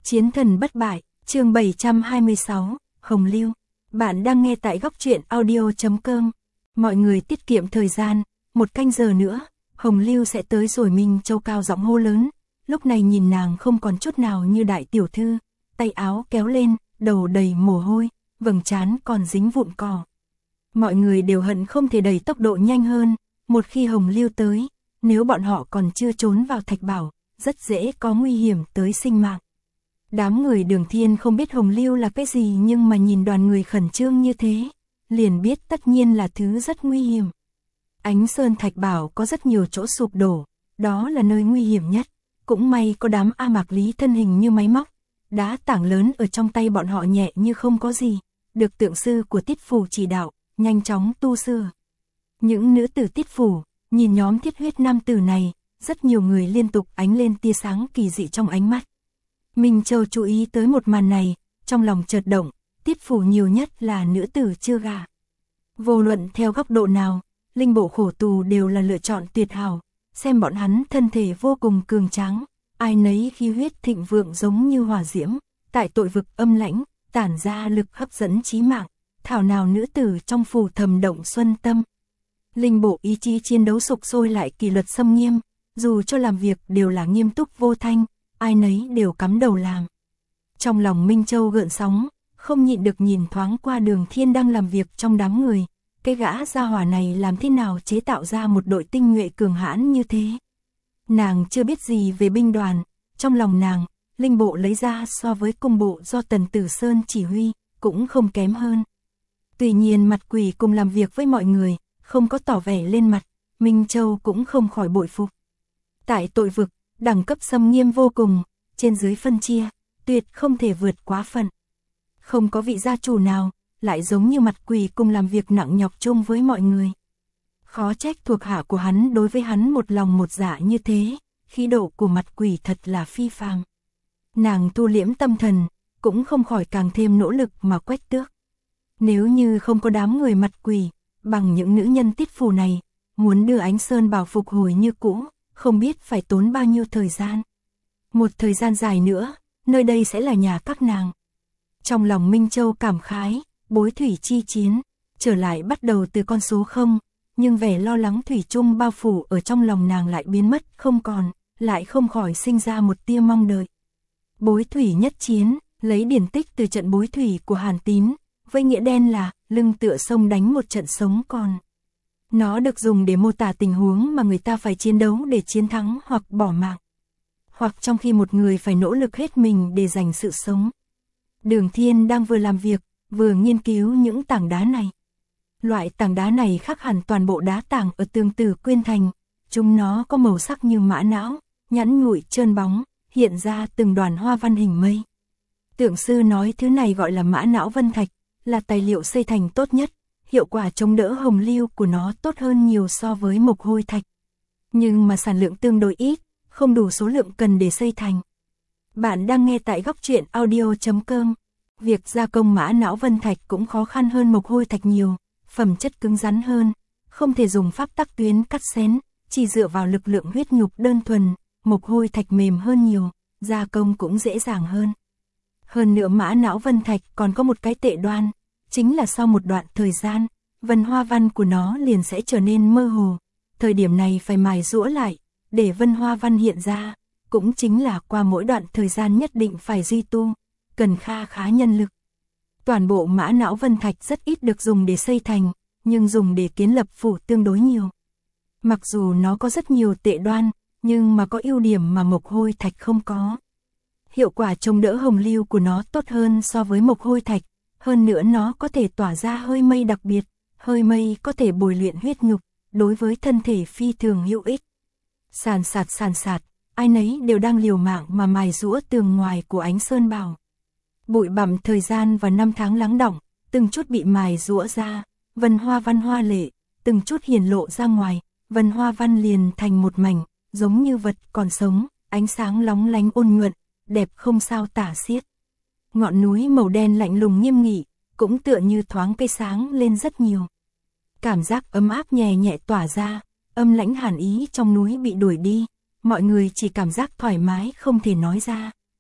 Chiến thần bất bại, chương 726, Hồng Lưu. Bạn đang nghe tại góc truyện audio.com. Mọi người tiết kiệm thời gian, 1 canh giờ nữa, Hồng Lưu sẽ tới rồi. Minh Châu cao giọng hô lớn, lúc này nhìn nàng không còn chút nào như đại tiểu thư, tay áo kéo lên, đầu đầy mồ hôi, vầng trán còn dính vụn cỏ. Mọi người đều hận không thể đẩy tốc độ nhanh hơn, một khi Hồng Lưu tới, nếu bọn họ còn chưa trốn vào Thạch Bảo, rất dễ có nguy hiểm tới sinh mạng. Đám người Đường Thiên không biết Hồng Lưu là cái gì, nhưng mà nhìn đoàn người khẩn trương như thế, liền biết tất nhiên là thứ rất nguy hiểm. Ánh Sơn Thạch Bảo có rất nhiều chỗ sụp đổ, đó là nơi nguy hiểm nhất. Cũng may có đám A Mạc Lý thân hình như máy móc, đá tảng lớn ở trong tay bọn họ nhẹ như không có gì, được tượng sư của Tiết Phủ chỉ đạo, nhanh chóng tu sửa. Những nữ tử Tiết Phủ, nhìn nhóm thiết huyết nam tử này, rất nhiều người liên tục ánh lên tia sáng kỳ dị trong ánh mắt. Minh Châu chú ý tới một màn này, trong lòng chợt động, Tiết Phủ nhiều nhất là nữ tử chưa gả. Vô luận theo góc độ nào, linh bộ khổ tù đều là lựa chọn tuyệt hảo, xem bọn hắn thân thể vô cùng cường tráng, ai nấy khí huyết thịnh vượng giống như hỏa diễm, tại tội vực âm lãnh, tản ra lực hấp dẫn chí mạng, thảo nào nữ tử trong phủ thầm động xuân tâm. Linh bộ ý chí chiến đấu sục sôi lại kỷ luật xâm nghiêm, dù cho làm việc đều là nghiêm túc vô thanh, ai nấy đều cắm đầu làm. Trong lòng Minh Châu gợn sóng, không nhịn được nhìn thoáng qua Đường Thiên đang làm việc trong đám người, cái gã gia hỏa này làm thế nào chế tạo ra một đội tinh nhuệ cường hãn như thế. Nàng chưa biết gì về binh đoàn, trong lòng nàng, linh bộ lấy ra so với cung bộ do Tần Tử Sơn chỉ huy, cũng không kém hơn. Tuy nhiên mặt quỷ cùng làm việc với mọi người, không có tỏ vẻ lên mặt, Minh Châu cũng không khỏi bội phục. Tại tội vực, đẳng cấp xâm nghiêm vô cùng, trên dưới phân chia, tuyệt không thể vượt quá phận. Không có vị gia chủ nào, lại giống như mặt quỷ cùng làm việc nặng nhọc chung với mọi người. Khó trách thuộc hạ của hắn đối với hắn một lòng một dạ như thế, khí độ của mặt quỷ thật là phi phàm. Nàng thu liễm tâm thần, cũng không khỏi càng thêm nỗ lực mà quét tước. Nếu như không có đám người mặt quỷ, bằng những nữ nhân Tiết Phủ này, muốn đưa Ánh Sơn Bảo phục hồi như cũ, không biết phải tốn bao nhiêu thời gian. Một thời gian dài nữa, nơi đây sẽ là nhà các nàng. Trong lòng Minh Châu cảm khái, bối thủy chi chiến, trở lại bắt đầu từ con số 0, nhưng vẻ lo lắng thủy chung bao phủ ở trong lòng nàng lại biến mất không còn, lại không khỏi sinh ra một tia mong đợi. Bối thủy nhất chiến, lấy điển tích từ trận bối thủy của Hàn Tín, với nghĩa đen là lưng tựa sông đánh một trận sống còn. Nó được dùng để mô tả tình huống mà người ta phải chiến đấu để chiến thắng hoặc bỏ mạng, hoặc trong khi một người phải nỗ lực hết mình để giành sự sống. Đường Thiên đang vừa làm việc, vừa nghiên cứu những tảng đá này. Loại tảng đá này khác hẳn toàn bộ đá tảng ở Tương Tử Quyên Thành, chúng nó có màu sắc như mã não, nhẵn nhụi trơn bóng, hiện ra từng đoàn hoa văn hình mây. Tượng sư nói thứ này gọi là mã não vân thạch, là tài liệu xây thành tốt nhất, hiệu quả chống đỡ hồng lưu của nó tốt hơn nhiều so với mộc hôi thạch. Nhưng mà sản lượng tương đối ít, không đủ số lượng cần để xây thành. Bạn đang nghe tại góc truyện audio.com. Việc gia công mã não vân thạch cũng khó khăn hơn mộc hôi thạch nhiều, phẩm chất cứng rắn hơn, không thể dùng pháp tắc tuyến cắt xén, chỉ dựa vào lực lượng huyết nhục đơn thuần, mộc hôi thạch mềm hơn nhiều, gia công cũng dễ dàng hơn. Hơn nữa mã não vân thạch còn có một cái tệ đoan, chính là sau một đoạn thời gian, vân hoa văn của nó liền sẽ trở nên mơ hồ, thời điểm này phải mài giũa lại, để vân hoa văn hiện ra, cũng chính là qua mỗi đoạn thời gian nhất định phải duy tu, cần kha khá nhân lực. Toàn bộ mã não vân thạch rất ít được dùng để xây thành, nhưng dùng để kiến lập phủ tương đối nhiều. Mặc dù nó có rất nhiều tệ đoan, nhưng mà có ưu điểm mà mộc hôi thạch không có. Hiệu quả chống đỡ hồng lưu của nó tốt hơn so với mộc hôi thạch, hơn nữa nó có thể tỏa ra hơi mây đặc biệt, hơi mây có thể bồi luyện huyết nhục, đối với thân thể phi thường hữu ích. Sàn sạt, ai nấy đều đang liều mạng mà mài giũa tường ngoài của Ánh Sơn Bảo. Bụi bặm thời gian và năm tháng lắng đọng, từng chút bị mài giũa ra, vân hoa văn hoa lệ, từng chút hiển lộ ra ngoài, vân hoa văn liền thành một mảnh, giống như vật còn sống, ánh sáng lóng lánh ôn nhuận, đẹp không sao tả xiết. Ngọn núi màu đen lạnh lùng nghiêm nghị, cũng tựa như thoáng cây sáng lên rất nhiều. Cảm giác ấm áp nhẹ nhẹ tỏa ra, âm lãnh hàn ý trong núi bị đuổi đi, mọi người chỉ cảm giác thoải mái không thể nói ra.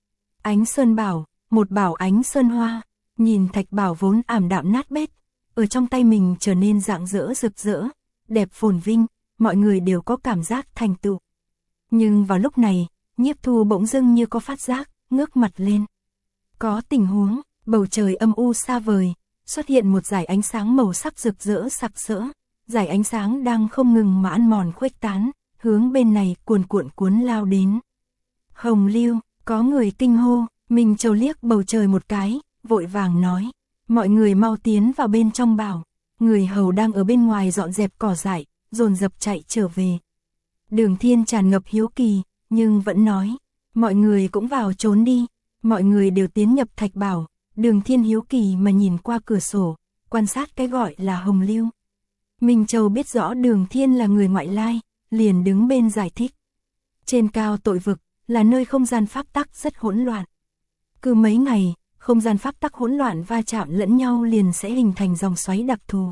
Ánh sơn bảo, một bảo ánh sơn hoa, nhìn thạch bảo vốn ảm đạm nát bét, ở trong tay mình trở nên rạng rỡ rực rỡ, đẹp phồn vinh, mọi người đều có cảm giác thành tựu. Nhưng vào lúc này, Nhiếp Thu bỗng dưng như có phát giác, ngước mặt lên. Có tình huống, bầu trời âm u xa vời, xuất hiện một dải ánh sáng màu sắc rực rỡ sặc sỡ, dải ánh sáng đang không ngừng mà ăn mòn khuếch tán, hướng bên này cuồn cuộn cuốn lao đến. Hồng Lưu, có người kinh hô, Minh Châu liếc bầu trời một cái, vội vàng nói, mọi người mau tiến vào bên trong bảo, người hầu đang ở bên ngoài dọn dẹp cỏ dại, dồn dập chạy trở về. Đường Thiên tràn ngập hiếu kỳ, nhưng vẫn nói, mọi người cũng vào trốn đi, mọi người đều tiến nhập thạch bảo. Đường Thiên hiếu kỳ mà nhìn qua cửa sổ, quan sát cái gọi là Hồng Lưu. Minh Châu biết rõ Đường Thiên là người ngoại lai, liền đứng bên giải thích. Trên cao tội vực, là nơi không gian pháp tắc rất hỗn loạn. Cứ mấy ngày, không gian pháp tắc hỗn loạn va chạm lẫn nhau liền sẽ hình thành dòng xoáy đặc thù.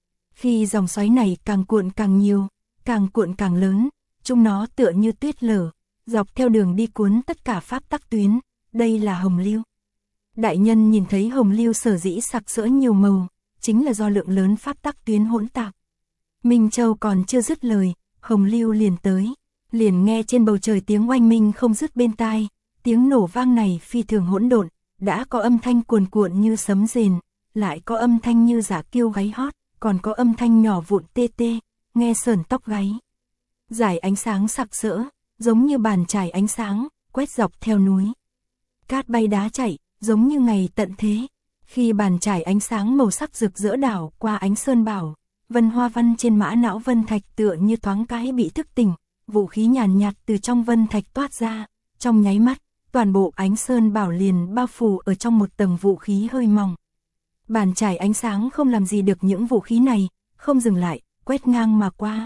Khi dòng xoáy này càng cuộn càng nhiều, càng cuộn càng lớn, chúng nó tựa như tuyết lở, dọc theo đường đi cuốn tất cả pháp tắc tuyến, đây là Hồng Lưu. Đại nhân nhìn thấy Hồng Lưu sở dĩ sặc sỡ nhiều màu, chính là do lượng lớn pháp tắc tuyến hỗn tạp. Minh Châu còn chưa dứt lời, Hồng Lưu liền tới, liền nghe trên bầu trời tiếng oanh minh không dứt bên tai, tiếng nổ vang này phi thường hỗn độn, đã có âm thanh cuồn cuộn như sấm rền, lại có âm thanh như giả kiêu gáy hót, còn có âm thanh nhỏ vụn tê tê, nghe sởn tóc gáy. Dải ánh sáng sặc sỡ, giống như bàn chải ánh sáng, quét dọc theo núi. Cát bay đá chạy, giống như ngày tận thế. Khi bàn chải ánh sáng màu sắc rực rỡ đảo qua ánh sơn bảo, vân hoa văn trên mã não vân thạch tựa như thoáng cái bị thức tỉnh, vũ khí nhàn nhạt từ trong vân thạch toát ra, trong nháy mắt, toàn bộ ánh sơn bảo liền bao phủ ở trong một tầng vũ khí hơi mỏng. Bàn chải ánh sáng không làm gì được những vũ khí này, không dừng lại, quét ngang mà qua.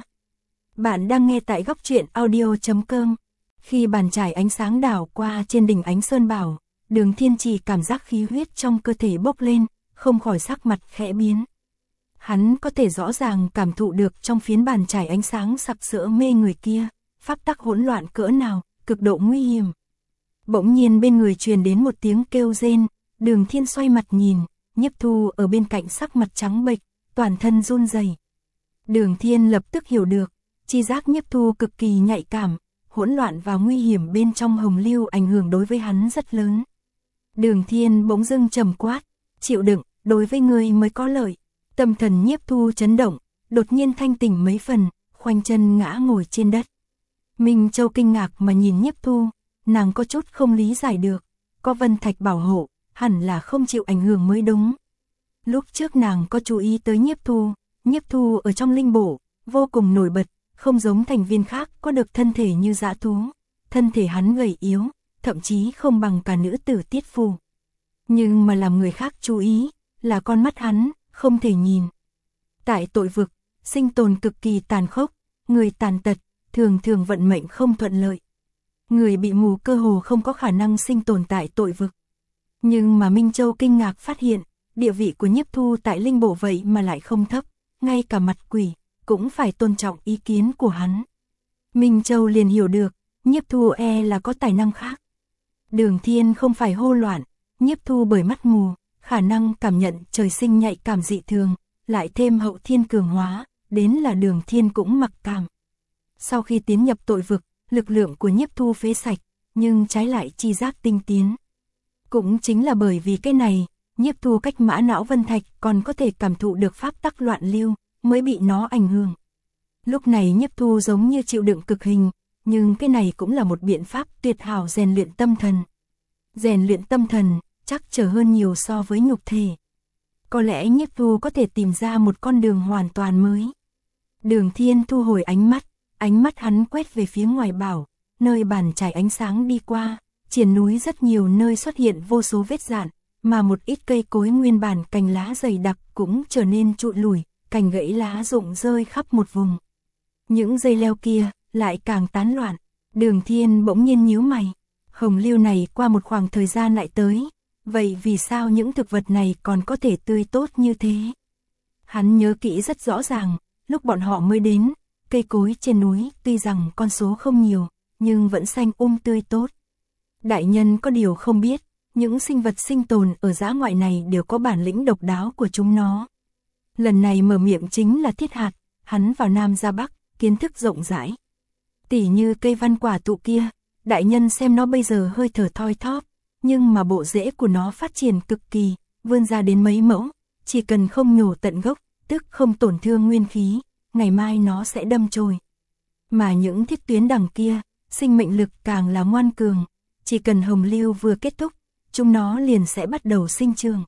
Bạn đang nghe tại góc truyện audio.com. Khi bàn chải ánh sáng đảo qua trên đỉnh ánh sơn bảo, Đường Thiên chỉ cảm giác khí huyết trong cơ thể bốc lên, không khỏi sắc mặt khẽ biến. Hắn có thể rõ ràng cảm thụ được trong phiến bàn chải ánh sáng sặc sỡ mê người kia, pháp tắc hỗn loạn cỡ nào, cực độ nguy hiểm. Bỗng nhiên bên người truyền đến một tiếng kêu rên, Đường Thiên xoay mặt nhìn, Nhiếp Thu ở bên cạnh sắc mặt trắng bệch, toàn thân run rẩy. Đường Thiên lập tức hiểu được, chi giác Nhiếp Thu cực kỳ nhạy cảm, hỗn loạn và nguy hiểm bên trong Hồng Lưu ảnh hưởng đối với hắn rất lớn. Đường Thiên bỗng dưng trầm quát, chịu đựng, đối với ngươi mới có lợi. Tâm thần Nhiếp Thu chấn động, đột nhiên thanh tỉnh mấy phần, khoanh chân ngã ngồi trên đất. Minh Châu kinh ngạc mà nhìn Nhiếp Thu, nàng có chút không lý giải được, có vân thạch bảo hộ, hẳn là không chịu ảnh hưởng mới đúng. Lúc trước nàng có chú ý tới Nhiếp Thu ở trong linh bộ, vô cùng nổi bật, không giống thành viên khác có được thân thể như dã thú, thân thể hắn gầy yếu, thậm chí không bằng cả nữ tử Tiết Phù. Nhưng mà làm người khác chú ý, là con mắt hắn, không thể nhìn. Tại tội vực, sinh tồn cực kỳ tàn khốc, người tàn tật, thường thường vận mệnh không thuận lợi. Người bị mù cơ hồ không có khả năng sinh tồn tại tội vực. Nhưng mà Minh Châu kinh ngạc phát hiện, địa vị của Nhiếp Thu tại linh bộ vậy mà lại không thấp, ngay cả mặt quỷ, cũng phải tôn trọng ý kiến của hắn. Minh Châu liền hiểu được, Nhiếp Thu là có tài năng khác. Đường Thiên không phải hô loạn, Nhiếp Thu bởi mắt mù, khả năng cảm nhận trời sinh nhạy cảm dị thường, lại thêm hậu thiên cường hóa, đến là Đường Thiên cũng mặc cảm. Sau khi tiến nhập tội vực, lực lượng của Nhiếp Thu phế sạch, nhưng trái lại chi giác tinh tiến. Cũng chính là bởi vì cái này, Nhiếp Thu cách mã não vân thạch còn có thể cảm thụ được pháp tắc loạn lưu, mới bị nó ảnh hưởng. Lúc này Nhiếp Thu giống như chịu đựng cực hình, nhưng cái này cũng là một biện pháp tuyệt hảo rèn luyện tâm thần. Rèn luyện tâm thần, chắc trở hơn nhiều so với nhục thể. Có lẽ Nhiếp Thu có thể tìm ra một con đường hoàn toàn mới. Đường Thiên thu hồi ánh mắt hắn quét về phía ngoài bảo, nơi bàn chải ánh sáng đi qua, triển núi rất nhiều nơi xuất hiện vô số vết rạn, mà một ít cây cối nguyên bản cành lá dày đặc cũng trở nên trụi lủi, cành gãy lá rụng rơi khắp một vùng. Những dây leo kia lại càng tán loạn. Đường Thiên bỗng nhiên nhíu mày, Hồng Lưu này qua một khoảng thời gian lại tới, vậy vì sao những thực vật này còn có thể tươi tốt như thế? Hắn nhớ kỹ rất rõ ràng, lúc bọn họ mới đến, cây cối trên núi tuy rằng con số không nhiều, nhưng vẫn xanh tươi tốt. Đại nhân có điều không biết, những sinh vật sinh tồn ở dã ngoại này đều có bản lĩnh độc đáo của chúng nó. Lần này mở miệng chính là Thiết Hạt, hắn vào Nam ra Bắc, kiến thức rộng rãi. Tỉ như cây văn quả tụ kia, đại nhân xem nó bây giờ hơi thở thoi thóp, nhưng mà bộ rễ của nó phát triển cực kỳ, vươn ra đến mấy mẫu, chỉ cần không nhổ tận gốc, tức không tổn thương nguyên khí, ngày mai nó sẽ đâm chồi. Mà những thiết tuyến đằng kia, sinh mệnh lực càng là ngoan cường, chỉ cần hồng lưu vừa kết thúc, chúng nó liền sẽ bắt đầu sinh trưởng.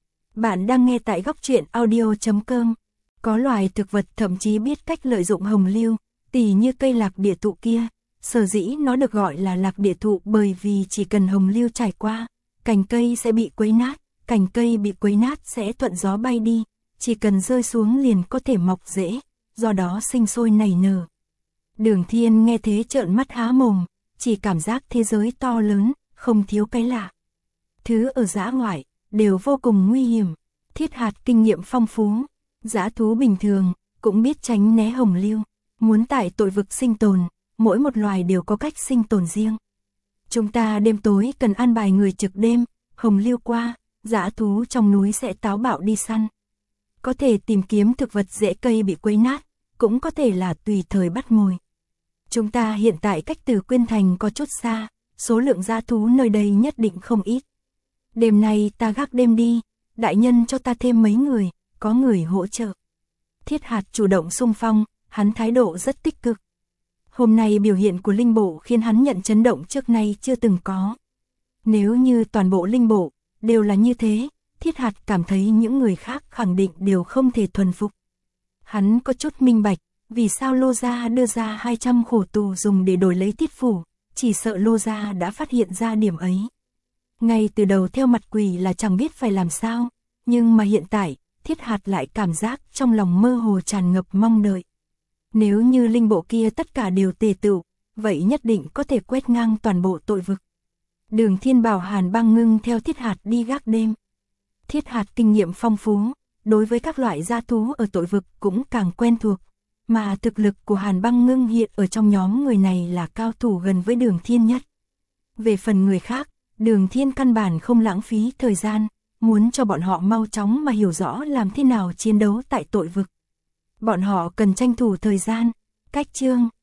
Bạn đang nghe tại góc truyện audio.com. Có loài thực vật thậm chí biết cách lợi dụng hồng lưu, tỉ như cây lạc địa thụ kia, sở dĩ nó được gọi là lạc địa thụ bởi vì chỉ cần hồng lưu trải qua, cành cây sẽ bị quấy nát, cành cây bị quấy nát sẽ thuận gió bay đi, chỉ cần rơi xuống liền có thể mọc rễ, do đó sinh sôi nảy nở. Đường Thiên nghe thế trợn mắt há mồm, chỉ cảm giác thế giới to lớn, không thiếu cái lạ. Thứ ở dã ngoại đều vô cùng nguy hiểm. Thiết Hạt kinh nghiệm phong phú, dã thú bình thường cũng biết tránh né hồng lưu, muốn tại tội vực sinh tồn, mỗi một loài đều có cách sinh tồn riêng. Chúng ta đêm tối cần an bài người trực đêm, hồng lưu qua, dã thú trong núi sẽ táo bạo đi săn. Có thể tìm kiếm thực vật rễ cây bị quấy nát, cũng có thể là tùy thời bắt mồi. Chúng ta hiện tại cách Từ Quyên Thành có chút xa, số lượng dã thú nơi đây nhất định không ít. Đêm nay ta gác đêm đi, đại nhân cho ta thêm mấy người, có người hỗ trợ. Thiết Hạt chủ động xung phong, hắn thái độ rất tích cực. Hôm nay biểu hiện của linh bộ khiến hắn nhận chấn động trước nay chưa từng có. Nếu như toàn bộ linh bộ đều là như thế, Thiết Hạt cảm thấy những người khác khẳng định đều không thể thuần phục. Hắn có chút minh bạch, vì sao Lô Gia đưa ra 200 khổ tù dùng để đổi lấy Thiết Phủ, chỉ sợ Lô Gia đã phát hiện ra điểm ấy. Ngay từ đầu theo mặt quỷ là chẳng biết phải làm sao, nhưng mà hiện tại, Thiết Hạt lại cảm giác trong lòng mơ hồ tràn ngập mong đợi. Nếu như linh bộ kia tất cả đều tề tựu, vậy nhất định có thể quét ngang toàn bộ tội vực. Đường Thiên bảo Hàn Băng Ngưng theo Thiết Hạt đi gác đêm. Thiết Hạt kinh nghiệm phong phú, đối với các loại dã thú ở tội vực cũng càng quen thuộc, mà thực lực của Hàn Băng Ngưng hiện ở trong nhóm người này là cao thủ gần với Đường Thiên nhất. Về phần người khác, Đường Thiên căn bản không lãng phí thời gian, muốn cho bọn họ mau chóng mà hiểu rõ làm thế nào chiến đấu tại tội vực. Bọn họ cần tranh thủ thời gian. Cách chương